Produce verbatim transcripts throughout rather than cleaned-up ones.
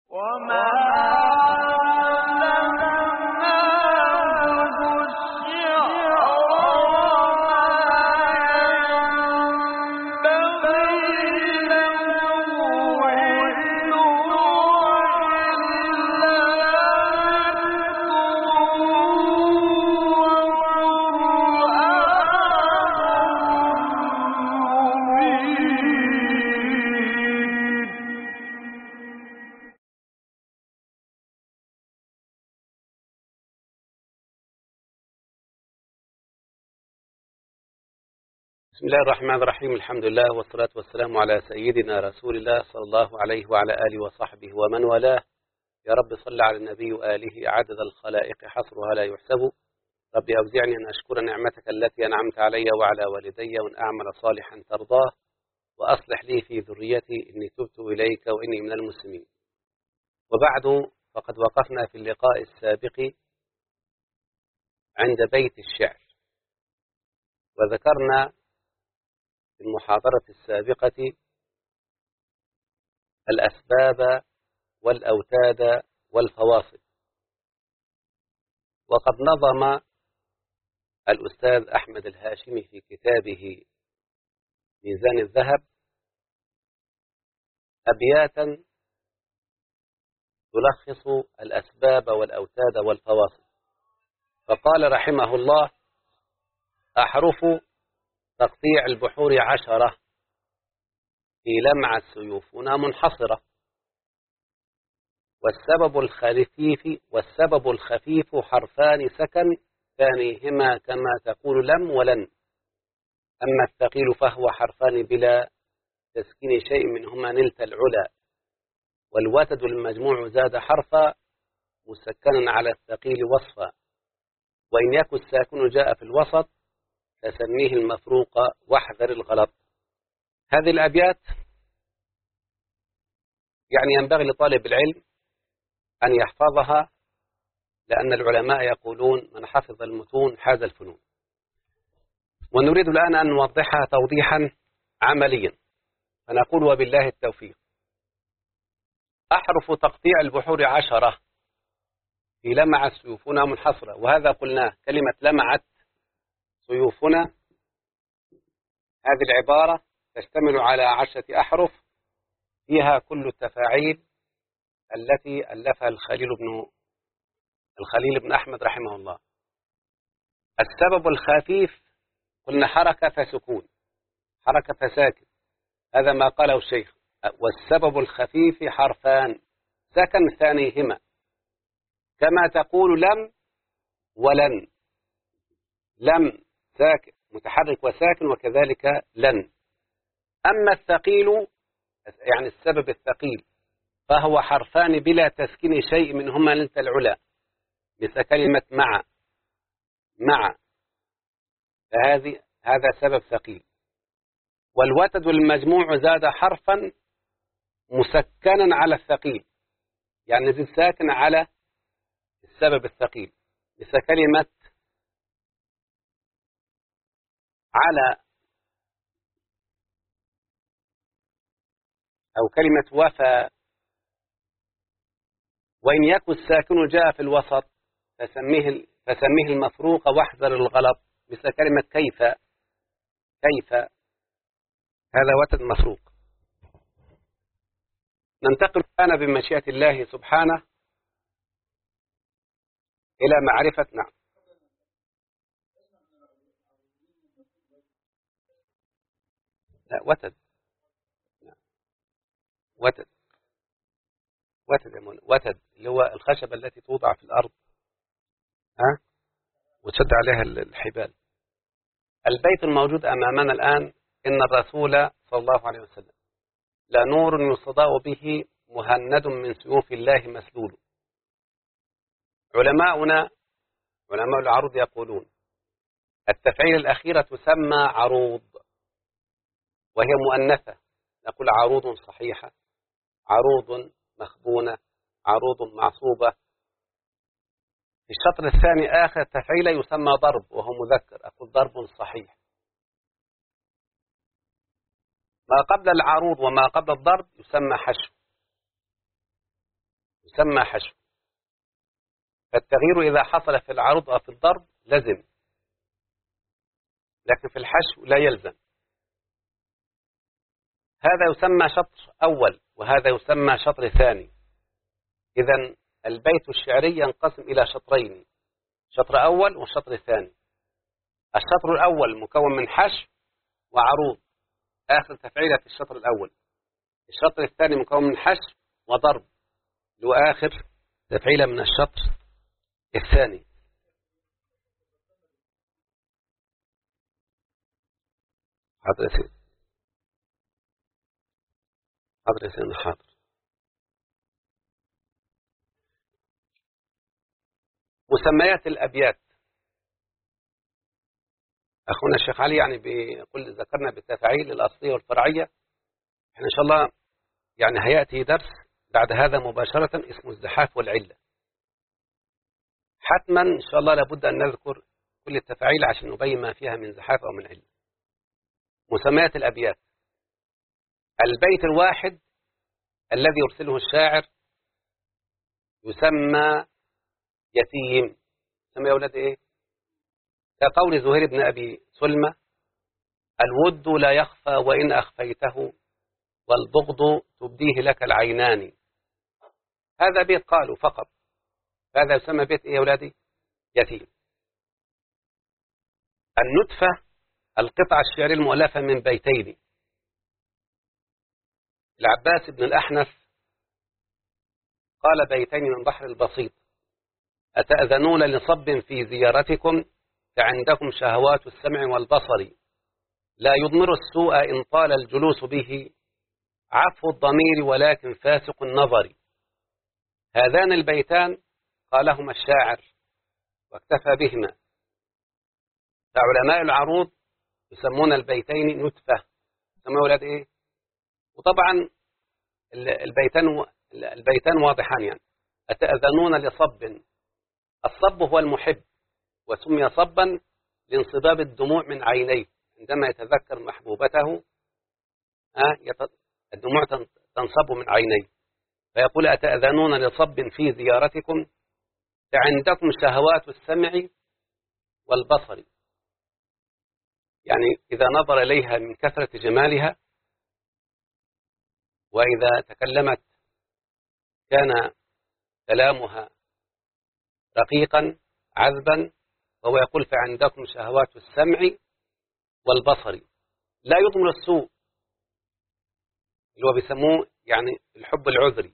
بسم الله الرحمن الرحيم. الحمد لله والصلاة والسلام على سيدنا رسول الله صلى الله عليه وعلى آله وصحبه ومن والاه. يا رب صل على النبي وآله عدد الخلائق حصرها لا يحسب. ربي أوزعني أن أشكر نعمتك التي أنعمت علي وعلى والدي وأن أعمل صالحا ترضاه وأصلح لي في ذريتي إني تبت إليك وإني من المسلمين. وبعد، فقد وقفنا في اللقاء السابق عند بيت الشعر، وذكرنا في المحاضرة السابقة الأسباب والأوتاد والفواصل. وقد نظم الأستاذ أحمد الهاشمي في كتابه ميزان الذهب أبياتا تلخص الأسباب والأوتاد والفواصل، فقال رحمه الله: أحرف تقطيع البحور عشرة في لمع سيوفنا منحصرة، والسبب الخفيف والسبب الخفيف حرفان سكن ثانيهما كما تقول لم ولن، أما الثقيل فهو حرفان بلا تسكين شيء منهما نلت العلا، والوتد المجموع زاد حرفا مسكنا على الثقيل وصفا، وإن يكن الساكن جاء في الوسط فسميه المفروق واحذر الغلط. هذه الأبيات يعني ينبغي لطالب العلم أن يحفظها، لأن العلماء يقولون من حفظ المتون حاز الفنون. ونريد الآن أن نوضحها توضيحا عمليا، فنقول وبالله التوفيق. أحرف تقطيع البحور عشرة في لمعت سيوفنا منحصرة، وهذا قلناه كلمة لمعت سيوفنا هذه العبارة تشتمل على عشرة أحرف فيها كل التفاعيل التي ألفها الخليل بن الخليل بن أحمد رحمه الله. السبب الخفيف قلنا حركة فسكون، حركة فساكن، هذا ما قاله الشيخ. والسبب الخفيف حرفان سكن ثانيهما كما تقول لم ولن، لم ساكن متحرك وساكن، وكذلك لن. أما الثقيل يعني السبب الثقيل فهو حرفان بلا تسكين شيء منهما نلت العلا، مثل كلمة مع مع، فهذه هذا سبب ثقيل. والوتد المجموع زاد حرفا مسكنا على الثقيل، يعني نزيد ساكن على السبب الثقيل، مثل كلمة على أو كلمة وفى. وإن يكن الساكن جاء في الوسط فسميه فسميه المفروق واحذر الغلط، مثل كلمة كيف كيف، هذا وتد مفروق. ننتقل الآن بمشيئة الله سبحانه إلى معرفة نعم لا وتد نعم. وتد وتد يا منى. وتد اللي هو الخشبة التي توضع في الأرض ها وتشد عليها الحبال. البيت الموجود أمامنا الآن: إن الرسول صلى الله عليه وسلم لنور يصدأ به مهند من سيوف الله مسلول. علماؤنا علماء العروض يقولون التفعيل الأخيرة تسمى عروض وهي مؤنثة، نقول عروض صحيحة، عروض مخبونة، عروض معصوبة. في الشطر الثاني آخر التفعيل يسمى ضرب وهو مذكر، أقول ضرب صحيح. ما قبل العروض وما قبل الضرب يسمى حشو. يسمى حشو. فالتغيير إذا حصل في العرض أو في الضرب لزم، لكن في الحشو لا يلزم. هذا يسمى شطر أول وهذا يسمى شطر ثاني. إذن البيت الشعري ينقسم إلى شطرين، شطر أول وشطر ثاني. الشطر الأول مكون من حشو وعروض، آخر تفعيلة في الشطر الأول. الشطر الثاني مكون من حشو وضرب، وآخر تفعيلة من الشطر الثاني. حاضر يا سيدي، حاضر يا سيدي، حاضر. مسميات الأبيات. أخونا الشيخ علي يعني بيقول ذكرنا بالتفاعيل الأصلية والفرعية. احنا إن شاء الله يعني هيأتي درس بعد هذا مباشرة اسمه الزحاف والعلة. حتما إن شاء الله لابد أن نذكر كل التفاعيل عشان نبين ما فيها من زحاف أو من علة. مسميات الأبيات. البيت الواحد الذي يرسله الشاعر يسمى يتيم. يسمى يا أولاد إيه؟ كقول زهير بن أبي سلمى: الود لا يخفى وإن أخفيته والبغض تبديه لك العينان. هذا بيت قالوا فقط، هذا يسمى بيت إيه يا أولادي؟ يتيم. النتفة القطعة الشعرية المؤلفة من بيتين. العباس بن الأحنف قال بيتين من بحر البسيط: أتأذنون لصب في زيارتكم فعندكم شهوات السمع والبصر، لا يضمر السوء إن طال الجلوس به، عفو الضمير ولكن فاسق النظر. هذان البيتان قالهما الشاعر واكتفى بهما. فعلماء العروض يسمون البيتين نتفة. يسمون أولاد إيه؟ وطبعا البيتان البيتان واضحان يعني. أتأذنون لصب، الصب هو المحب، وسمي صبا لانصباب الدموع من عينيه عندما يتذكر محبوبته. الدموع تنصب من عينيه، فيقول: أتأذنون لصب في زيارتكم فعندكم شهوات السمع والبصر. يعني إذا نظر إليها من كثرة جمالها، وإذا تكلمت كان كلامها رقيقا عذبا، وهو يقول: فعندكم شهوات السمع والبصر، لا يضمن السوء، اللي هو بيسموه يعني الحب العذري.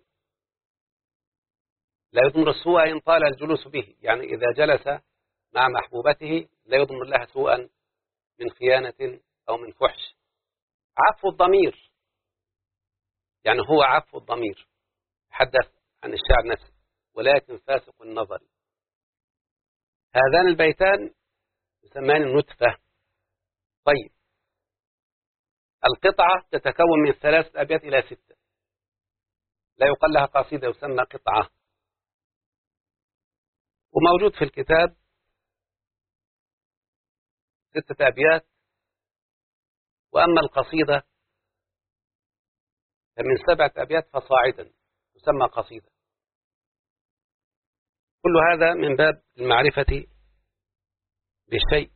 لا يضمن السوء إن طال الجلوس به، يعني إذا جلس مع محبوبته لا يضمن لها سوءا من خيانة أو من فحش. عفو الضمير، يعني هو عفو الضمير، حدث عن الشاعر نفسه، ولكن فاسق النظر. هذان البيتان يسمان النتفة. طيب، القطعة تتكون من ثلاثة أبيات إلى ستة، لا يقال لها قصيدة، يسمى قطعة. وموجود في الكتاب ستة أبيات، وأما القصيدة فمن سبعة أبيات فصاعدا تسمى قصيدة. كل هذا من باب المعرفة بالشيء.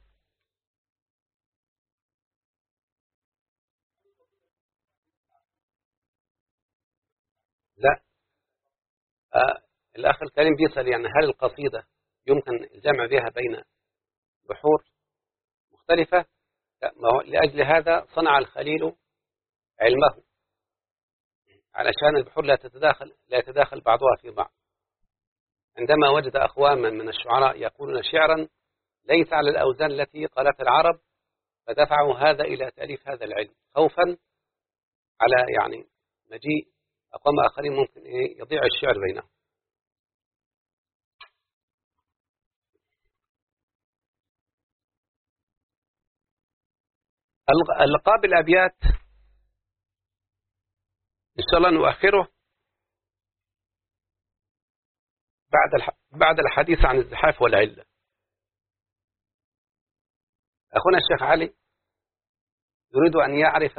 لا، آه الأخ الكريم بيسأل يعني هل القصيدة يمكن الجمع بها بين بحور مختلفة؟ لا، ما هو لأجل هذا صنع الخليل علمه، علشان البحور لا تتداخل لا يتداخل بعضها في بعض. عندما وجد أقواما من الشعراء يقولون شعرا ليس على الأوزان التي قالتها العرب، فدفعوا هذا إلى تأليف هذا العلم، خوفا على يعني مجيء أقوام آخرين ممكن إيه يضيع الشعر بينهم. اللقاب الأبيات إن شاء الله نؤخره بعد بعد الحديث عن الزحاف والعلة. أخونا الشيخ علي يريد أن يعرف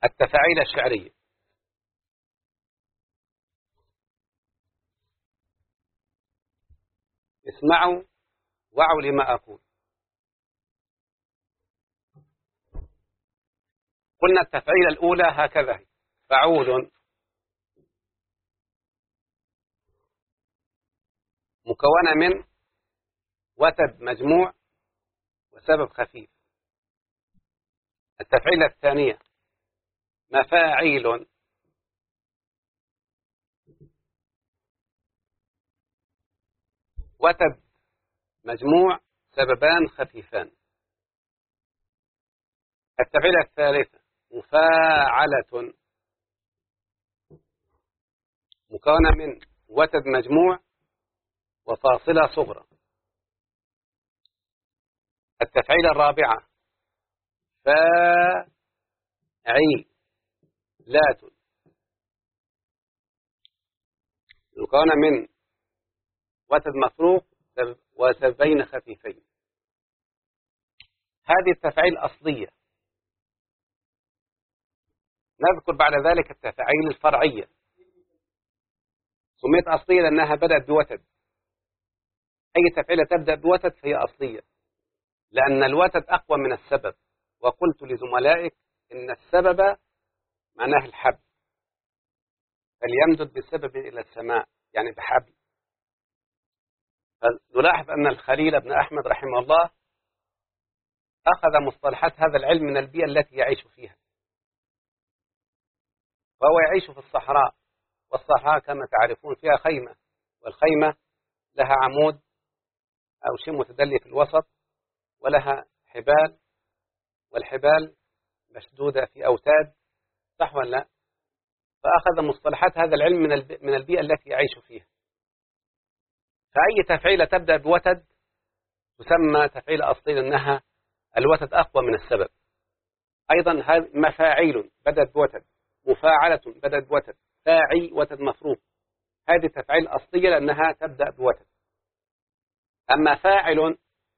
التفاعيل الشعرية. اسمعوا وعوا لما أقول. قلنا التفعيلة الأولى هكذا: فعول مكونة من وتد مجموع وسبب خفيف. التفعيلة الثانية مفاعيل وتد مجموع سببان خفيفان. التفعيلة الثالثة مفاعلة مكونة من وتد مجموع وفاصلة صغرى. التفعيلة الرابعة فاعلات مكونة من وتد مفروق وسببين خفيفين. هذه التفعيل أصلية. نذكر بعد ذلك التفاعيل الفرعية. سميت أصلية لأنها بدأت بوتد. أي تفعيلة تبدأ بوتد فهي أصلية، لأن الوتد أقوى من السبب. وقلت لزملائك إن السبب معناه الحبل، فليمدد بسبب إلى السماء، يعني بحبل. فنلاحظ أن الخليل بن أحمد رحمه الله أخذ مصطلحات هذا العلم من البيئة التي يعيش فيها، وهو يعيش في الصحراء، والصحراء كما تعرفون فيها خيمة، والخيمة لها عمود أو شيء متدلي في الوسط، ولها حبال، والحبال مشدودة في أوتاد، صح ولا لا؟ فأخذ مصطلحات هذا العلم من البيئة التي يعيش فيها. فأي تفعيلة تبدأ بوتد تسمى تفعيلة أصلية، لأنها الوتد أقوى من السبب. أيضا مفاعيل بدأت بوتد، مفاعلة بدأت بوتد، فاعي وتد مفروق. هذه تفعيل أصلية لأنها تبدأ بوتد. أما فاعل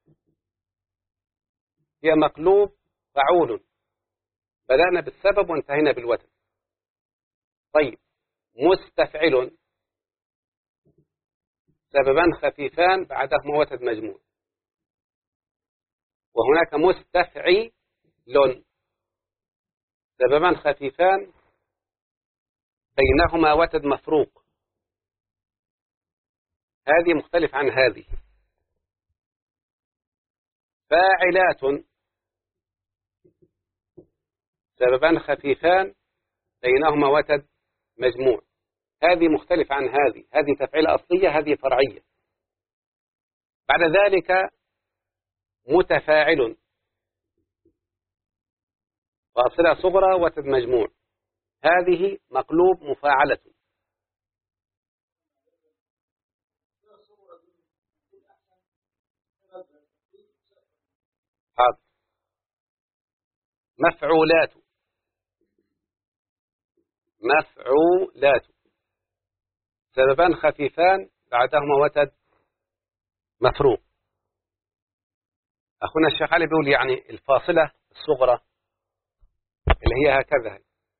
هي مقلوب فعول، بدأنا بالسبب وانتهينا بالوتد. طيب، مستفعل سببان خفيفان بعدهما وتد مجموع. وهناك مستفعل سببان خفيفان بينهما وتد مفروق. هذه مختلف عن هذه. فاعلات سببان خفيفان بينهما وتد مجموع. هذه مختلف عن هذه. هذه تفعيلة أصلية، هذه فرعية. بعد ذلك متفاعل فاصلة صغرى وتد مجموع. هذه مقلوب مفاعلة. حاضر. مفعولات مفعولات سببان خفيفان بعدهما وتد مفروق. أخونا الشيخ علي بيقول يعني الفاصلة الصغرى اللي هي هكذا،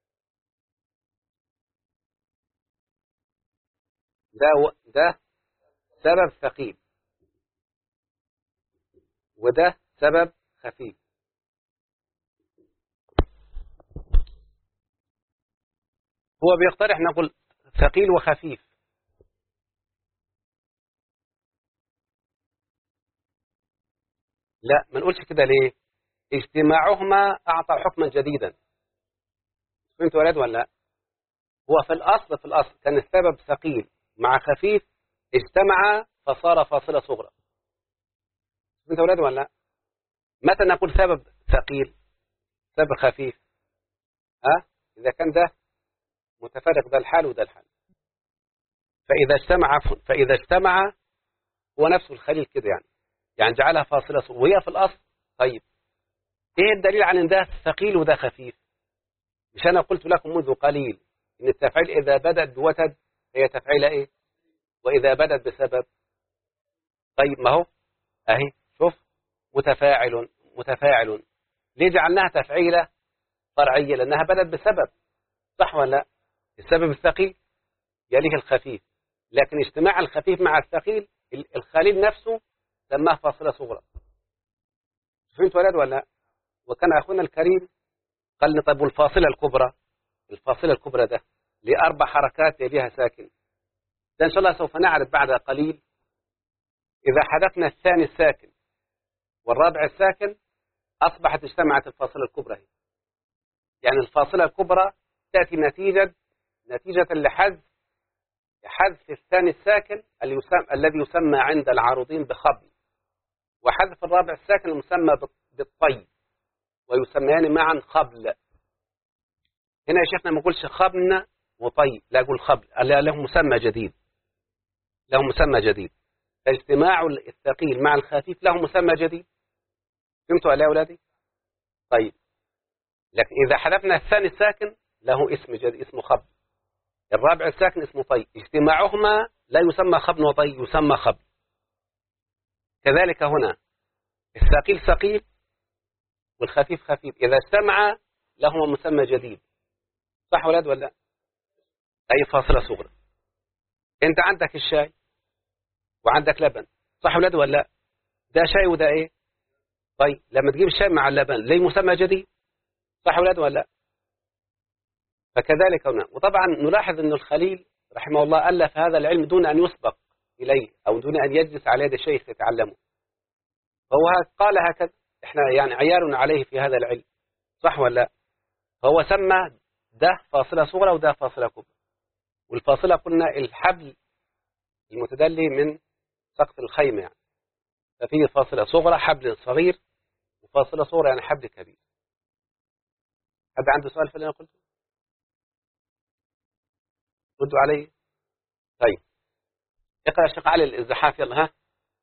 ده ده سبب ثقيل وده سبب خفيف. هو بيقترح نقول ثقيل وخفيف. لا، ما نقولش كده. ليه؟ اجتماعهما أعطى حكما جديدا. فهمت ولاد ولا لا؟ هو في الأصل في الأصل كان السبب ثقيل مع خفيف، اجتمع فصار فاصلة صغرى. فهمت ولاد ولا لا؟ متى نقول سبب ثقيل سبب خفيف؟ أه؟ إذا كان ده متفرق، ده الحال وده الحال. فإذا اجتمع فإذا اجتمع هو نفسه الخليل كده، يعني يعني جعلها فاصلة صغرى وهي في الأصل. طيب، إيه الدليل على إن ده ثقيل وده خفيف؟ مش أنا قلت لكم منذ قليل إن التفعيل إذا بدأت بوتد هي تفعيلة إيه؟ وإذا بدأت بسبب. طيب، ما هو أهي شوف، متفاعل متفاعل. ليه جعلناها تفعيلة فرعية لأنها بدأت بسبب، صح ولا لا؟ السبب الثقيل يليه الخفيف، لكن اجتماع الخفيف مع الثقيل الخليل نفسه سماه فاصلة صغرى. فهمت ولد ولا لا؟ وكان أخونا الكريم قال لي طيب والفاصلة الكبرى، الفاصلة الكبرى ده لأربع حركات يليها ساكن، ده إن شاء الله سوف نعرف بعد قليل. إذا حذفنا الثاني الساكن والرابع الساكن أصبحت اجتمعت الفاصلة الكبرى هي. يعني الفاصلة الكبرى تأتي نتيجة نتيجة لحذف حذف الثاني الساكن الذي يسمى عند العارضين بخبل، وحذف الرابع الساكن المسمى بالطي، ويسميان معا خبل. هنا يا شيخنا ما نقولش خبن وطي، لا أقول خبل، له مسمى جديد، له مسمى جديد. اجتماع الثقيل مع الخفيف له مسمى جديد. فهمتوا يا أولادي؟ طيب، لكن إذا حذفنا الثاني الساكن له اسم جديد اسمه خبل، الرابع الساكن اسمه طي، اجتماعهما لا يسمى خبن وطي، يسمى خبل. كذلك هنا الثقيل ثقيل والخفيف خفيف، إذا اجتمع لهما مسمى جديد، صح ولاد ولا؟ أي فاصلة صغرى. أنت عندك الشاي وعندك لبن، صح ولاد ولا؟ ده شاي وده إيه؟ طيب لما تجيب الشاي مع اللبن ليه مسمى جديد، صح ولاد ولا؟ فكذلك هنا. وطبعا نلاحظ أن الخليل رحمه الله ألف هذا العلم دون أن يسبق إليه أو دون أن يجلس على يد الشيخ يتعلمه، فهو قال هكذا، إحنا يعني عيالنا عليه في هذا العلم، صح ولا؟ فهو سمى ده فاصلة صغرى وده فاصلة كبرى. والفاصلة قلنا الحبل المتدلي من سقف الخيمة، يعني ففيه فاصلة صغرى حبل صغير، وفاصلة صغرى يعني حبل كبير. حد عنده سؤال في اللي أنا قلته؟ ردوا علي. طيب اقرأ الشيخ علي الزحاف، يلا ها.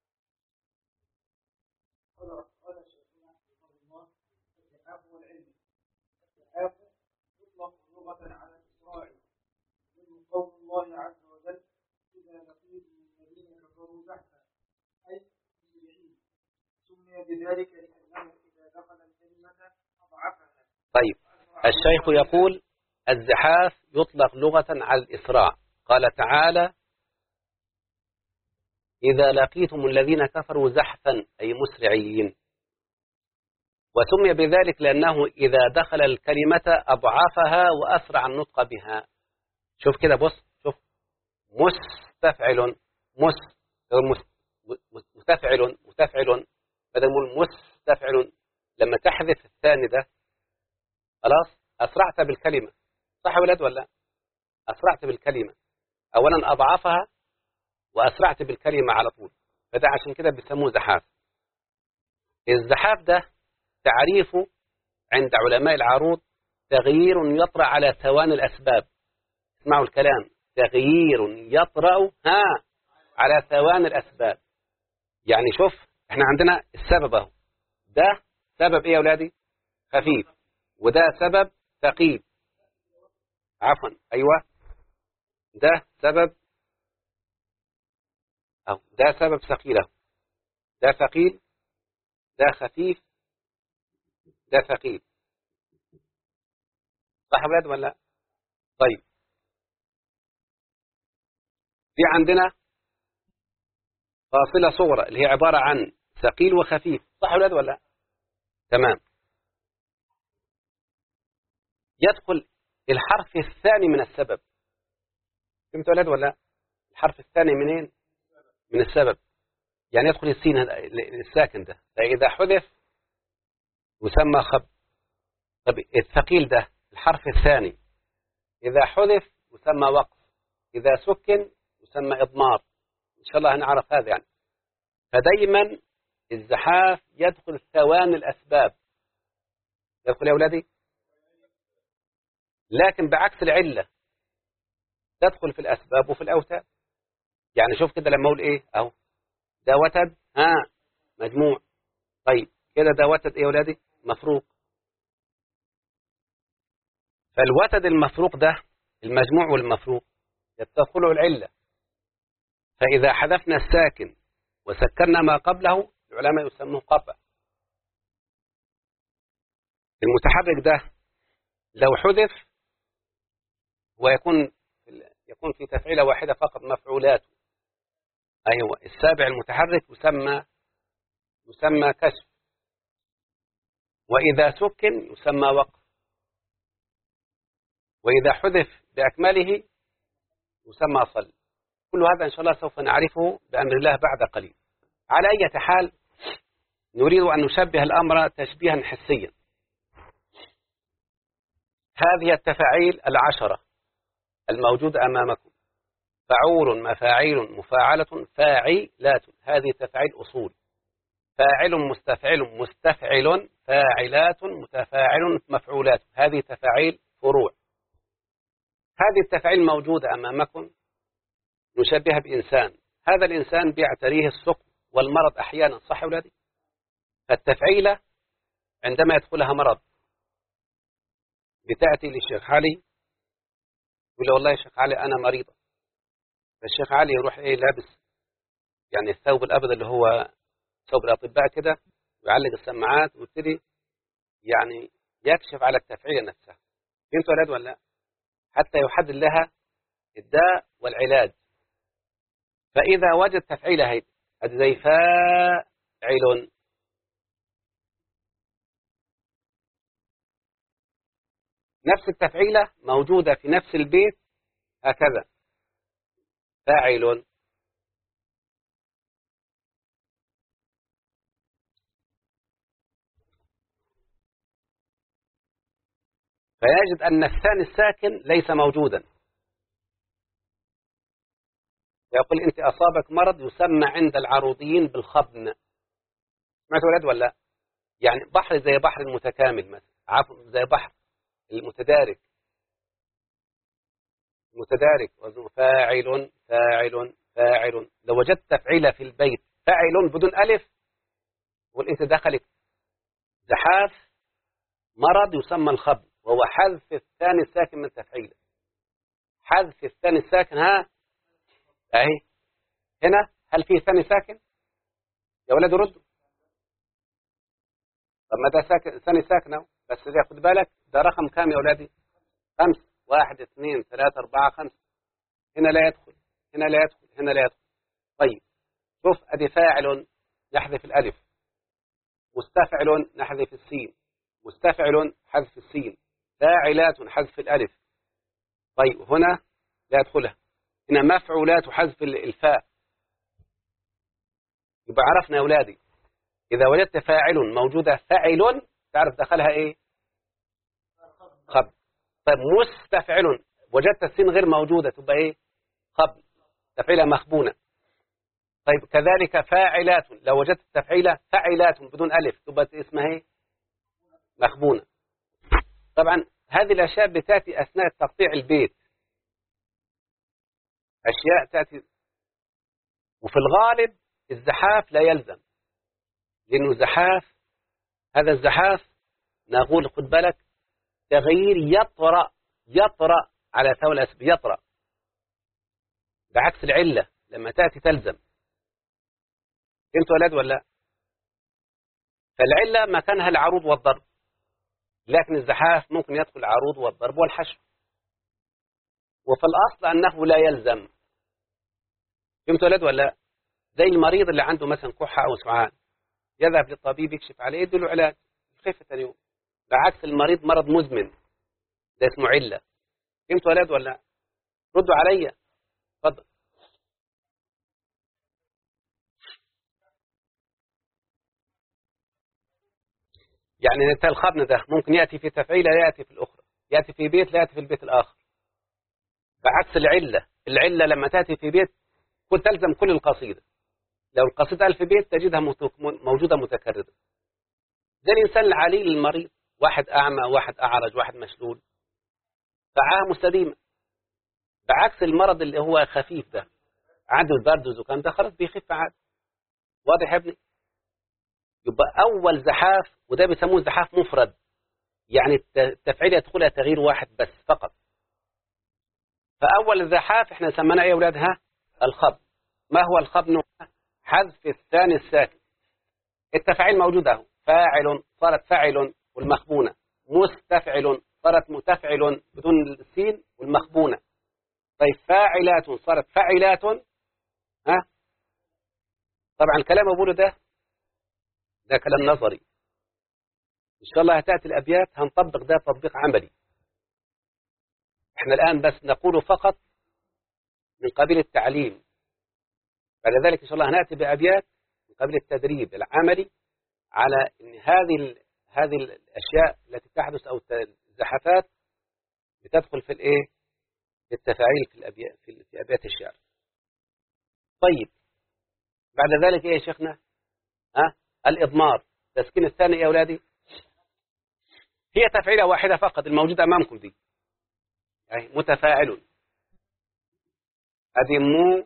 قول الله عز وجل إذا لقيتم الذين كفروا زحفا أي مسرعين، سمي بذلك لأنه إذا دخل الكلمة أضعفها. طيب الشيخ يقول الزحاف يطلق لغة على الإسراع، قال تعالى إذا لقيتم الذين كفروا زحفا أي مسرعين، وسمي بذلك لأنه إذا دخل الكلمة أضعفها وأسرع النطق بها. شوف كده، بص شوف، مستفعل مس مستفعل مستفعل بدل من مستفعل، لما تحذف الثاني ده خلاص أسرعت بالكلمة، صح ولاد ولا؟ أسرعت بالكلمة، أولا أضعفها وأسرعت بالكلمة على طول، فده عشان كده بيسموه زحاف. الزحاف ده تعريفه عند علماء العروض تغيير يطرأ على ثواني الأسباب. اسمعوا الكلام، تغيير يطرأ ها على ثواني الأسباب. يعني شوف احنا عندنا السبب اهو، ده سبب ايه يا أولادي؟ خفيف، وده سبب ثقيل، عفوا أيوة، ده سبب أو ده سبب ثقيل اهو، ده ثقيل، ده خفيف، ده ثقيل، صح ولاد ولا؟ طيب في عندنا فاصلة صغرى اللي هي عبارة عن ثقيل وخفيف، صح ولاد ولا؟ تمام. يدخل الحرف الثاني من السبب، فهمت ولاد ولا؟ الحرف الثاني منين؟ من السبب، يعني يدخل السين الساكن ده، إذا حذف يسمى خب. طب الثقيل ده الحرف الثاني إذا حذف يسمى وقف، إذا سكن يسمى إضمار، إن شاء الله هنعرف هذا يعني. فدايما الزحاف يدخل ثواني الأسباب، يدخل يا أولادي، لكن بعكس العلة تدخل في الأسباب وفي الأوتاد. يعني شوف كده لما أقول إيه أهو، ده وتد ها مجموع، طيب كده ده وتد إيه يا أولادي؟ مفروق. فالوتد المفروق ده المجموع والمفروق يدخله العلة، فإذا حذفنا الساكن وسكرنا ما قبله العلماء يسموه قطع. المتحرك ده لو حذف ويكون يكون في تفعيلة واحدة فقط مفعولات. أيوة، السابع المتحرك يسمى يسمى كسر، وإذا سكن يسمى وقف، وإذا حذف بأكمله يسمى صل. كل هذا إن شاء الله سوف نعرفه بأمر الله بعد قليل. على أي حال نريد أن نشبه الأمر تشبيها حسيا. هذه التفاعيل العشرة الموجودة أمامكم: فعول، مفاعيل، مفاعلة، فاعلات. هذه تفاعيل أصول: فاعل، مستفعل، مستفعل، فاعلات، متفاعل، مفعولات. هذه تفاعيل فروع. هذه التفاعيل موجودة أمامكم نشبهها بإنسان. هذا الإنسان بيعتريه السقم والمرض أحيانا، صح أولادي؟ فالتفعيلة عندما يدخلها مرض بتأتي للشيخ علي يقول له والله يا شيخ علي أنا مريضة. فالشيخ علي يروح إيه لابس يعني الثوب الأبيض اللي هو ثوب الأطباء كده، ويعلق السماعات ويبتدي يعني يكشف على التفعيلة نفسها. فهمتوا أولاد ولا لا؟ حتى يحدد لها الداء والعلاج. فإذا وجد تفعيلة هي زي فاعل، نفس التفعيلة موجودة في نفس البيت هكذا فاعل. فيجد أن الثاني الساكن ليس موجودا. يقول أنت أصابك مرض يسمى عند العروضيين بالخبن. سمعتوا ولد ولا لا؟ يعني بحر زي بحر المتكامل مثلا، عفوا زي بحر المتدارك. متدارك وزن فاعل فاعل فاعل. لو وجدت تفعيلة في البيت فاعل بدون ألف قل أنت دخلت زحاف مرض يسمى الخبن، وهو حذف الثاني الساكن من تفعيله. حذف الثاني الساكن ها اهي هنا. هل فيه ثاني ساكن يا ولاد؟ ردوا. طب ما ده ساكن، ثاني ساكن اهو، بس ده خد بالك ده رقم كام يا ولادي؟ خمسة. واحد اثنين ثلاثة أربعة خمسة. هنا لا يدخل، هنا لا يدخل، هنا لا يدخل. طيب شوف أدي فاعل نحذف الألف، مستفعل نحذف السين، مستفعل حذف السين، فاعلات حذف الألف. طيب هنا لا يدخلها. هنا مفعولات حذف الفاء. يبقى عرفنا يا أولادي إذا وجدت فاعل موجودة فاعل تعرف دخلها إيه؟ خب. طيب مستفعل وجدت السين غير موجودة تبقى إيه؟ خب، تفعيلة مخبونة. طيب كذلك فاعلات لو وجدت تفعيلة فاعلات بدون ألف تبقى اسمها إيه؟ مخبونة. طبعا هذه الأشياء بتأتي أثناء تقطيع البيت، أشياء تأتي. وفي الغالب الزحاف لا يلزم، لأنه الزحاف هذا الزحاف نقول خد بالك تغيير يطرأ يطرأ على ثول الأسب يطرأ، بعكس العلة لما تأتي تلزم. فهمت ولاد ولا؟ فالعلة مكانها العروض والضرب، لكن الزحاف ممكن يدخل العروض والضرب والحشو، وفي الأصل أنه لا يلزم. فهمت ولاد ولا؟ زي المريض اللي عنده مثلا كحة أو سعال يذهب للطبيب يكشف عليه يديله علاج يخف ثاني يوم، بعكس المريض مرض مزمن ده اسمه علة. فهمت ولاد ولا؟ ردوا عليا اتفضل. يعني انت الخبن ده ممكن يأتي في تفعيلة لا يأتي في الأخرى، يأتي في بيت لا يأتي في البيت الآخر، بعكس العلة. العلة لما تأتي في بيت كنت تلزم كل القصيدة، لو القصيدة ألف بيت تجدها موجودة متكررة. زي الإنسان العليل المريض، واحد أعمى واحد أعرج واحد مشلول، فعاه مستديمة. بعكس المرض اللي هو خفيف ده عنده البرد والزكام ده خلاص بيخف عادي. واضح يا ابني؟ يبقى أول زحاف وده بيسموه زحاف مفرد، يعني التفعيل يدخلها تغيير واحد بس فقط. فأول زحاف احنا سميناه ايه يا أولادها؟ الخبن. ما هو الخبن؟ حذف الثاني الساكن. التفعيل موجود اهو، فاعل صارت فاعل والمخبونة، مستفعل صارت متفعل بدون السين والمخبونة. طيب فاعلات صارت فاعلات. ها طبعا الكلام أقوله ده ده كلام نظري، إن شاء الله هتأتي الأبيات هنطبق ده تطبيق عملي. احنا الآن بس نقول فقط من قبيل التعليم، بعد ذلك إن شاء الله هنأتي بأبيات من قبيل التدريب العملي على أن هذه ال... هذه الأشياء التي تحدث أو الزحفات بتدخل في الإيه؟ في التفاعيل في الأبيات في, في أبيات الشعر. طيب بعد ذلك إيه يا شيخنا؟ ها الإضمار تسكين الثاني يا أولادي هي تفعيلة واحدة فقط الموجودة أمامكم دي، يعني متفاعل. هذه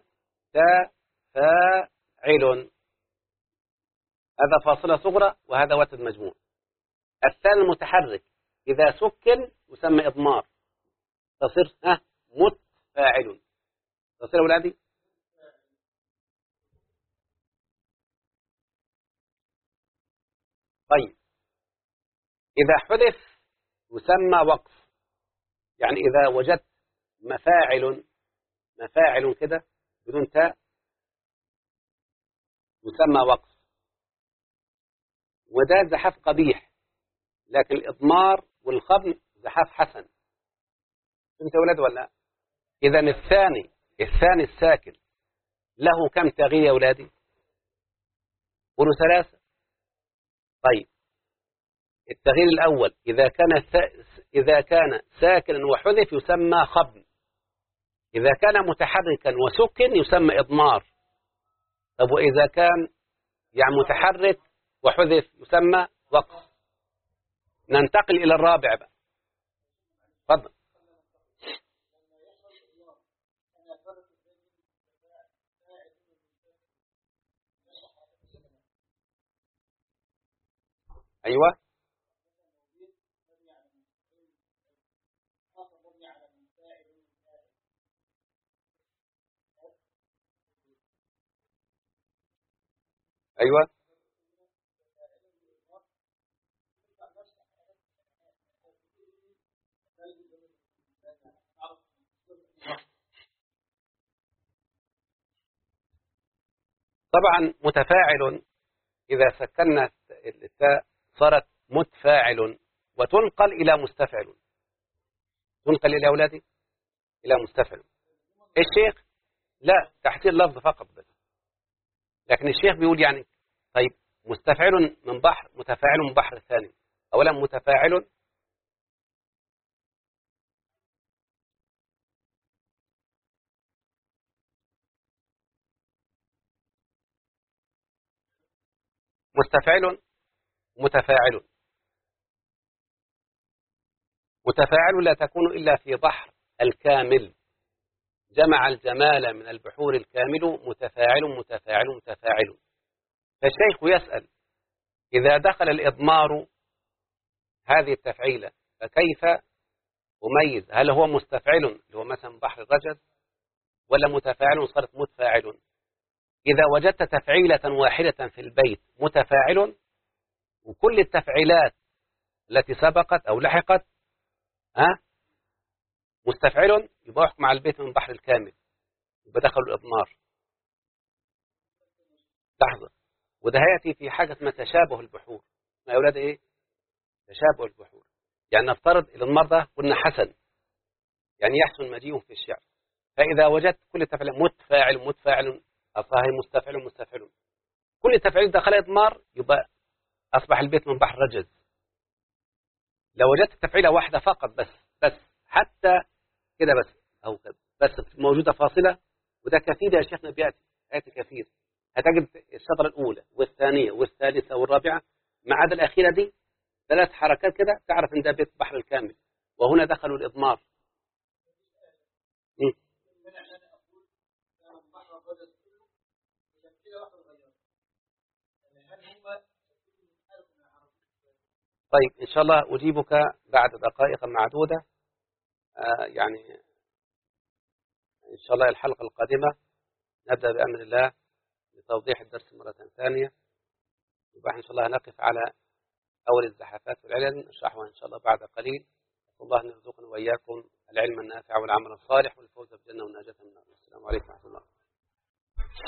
متفاعل، هذا فاصلة صغرى وهذا وتد مجموع. الثاني المتحرك إذا سكن يسمى إضمار تصير ها متفاعل. تصير أولادي طيب إذا حذف يسمى وقف، يعني إذا وجدت مفاعل مفاعل كده بدون تاء يسمى وقف، وده زحف قبيح، لكن الإضمار والخبن زحف حسن. فهمت يا أولاد ولا؟ إذا الثاني الثاني الساكن له كم تغيير يا أولادي؟ قولوا ثلاثة. طيب التغيير الأول إذا كان إذا كان ساكنا وحذف يسمى خبن، إذا كان متحركا وسكن يسمى إضمار. طب وإذا كان يعني متحرك وحذف يسمى وقف. ننتقل إلى الرابع بقى. تفضل. أيوة أيوة طبعا متفاعل إذا سكننا التاء صارت متفاعل وتنقل إلى مستفعل. تنقل إلى أولادي إلى مستفعل. الشيخ لا تحسين لفظ فقط بس، لكن الشيخ بيقول يعني طيب مستفعل من بحر متفاعل من بحر ثاني. أولا متفاعل مستفعل متفاعل. متفاعل لا تكون إلا في بحر الكامل، جمع الجمال من البحور الكامل متفاعل متفاعل متفاعل. فالشيخ يسأل إذا دخل الإضمار هذه التفعيلة فكيف أميز هل هو مستفعل اللي هو مثلا بحر الرجز ولا متفاعل صارت متفاعل؟ إذا وجدت تفعيلة واحدة في البيت متفاعل وكل التفعيلات التي سبقت أو لحقت ها مستفعل يبقى احكم على البيت من بحر الكامل، يبقى دخلوا الإضمار. لحظة، وده هيأتي في حاجة اسمها تشابه البحور. ما يا أولاد إيه؟ تشابه البحور. يعني نفترض الإضمار ده قلنا حسن، يعني يحسن مجيء في الشعر. فإذا وجدت كل تفعيل متفاعل متفاعل أصلا هي مستفعل مستفعل، كل تفعيل دخل إضمار يبقى أصبح البيت من بحر رجز. لو وجدت تفعيلة واحدة فقط بس بس حتى كده بس أو كده بس موجودة فاصلة، وده كثير يا شيخنا بيأتي آتي كثير. هتجد الشطرة الأولى والثانية والثالثة والرابعة ما عدا الأخيرة دي ثلاث حركات كده تعرف إن ده بيت بحر الكامل، وهنا دخلوا الإضمار. م. طيب إن شاء الله أجيبك بعد دقائق معدودة. آه يعني إن شاء الله الحلقة القادمة نبدأ بأمر الله لتوضيح الدرس مرة ثانية، يبقى إن شاء الله نقف على أول الزحفات والعلل نشرحها إن شاء الله بعد قليل. الله أن يرزقنا وإياكم العلم النافع والعمل الصالح والفوز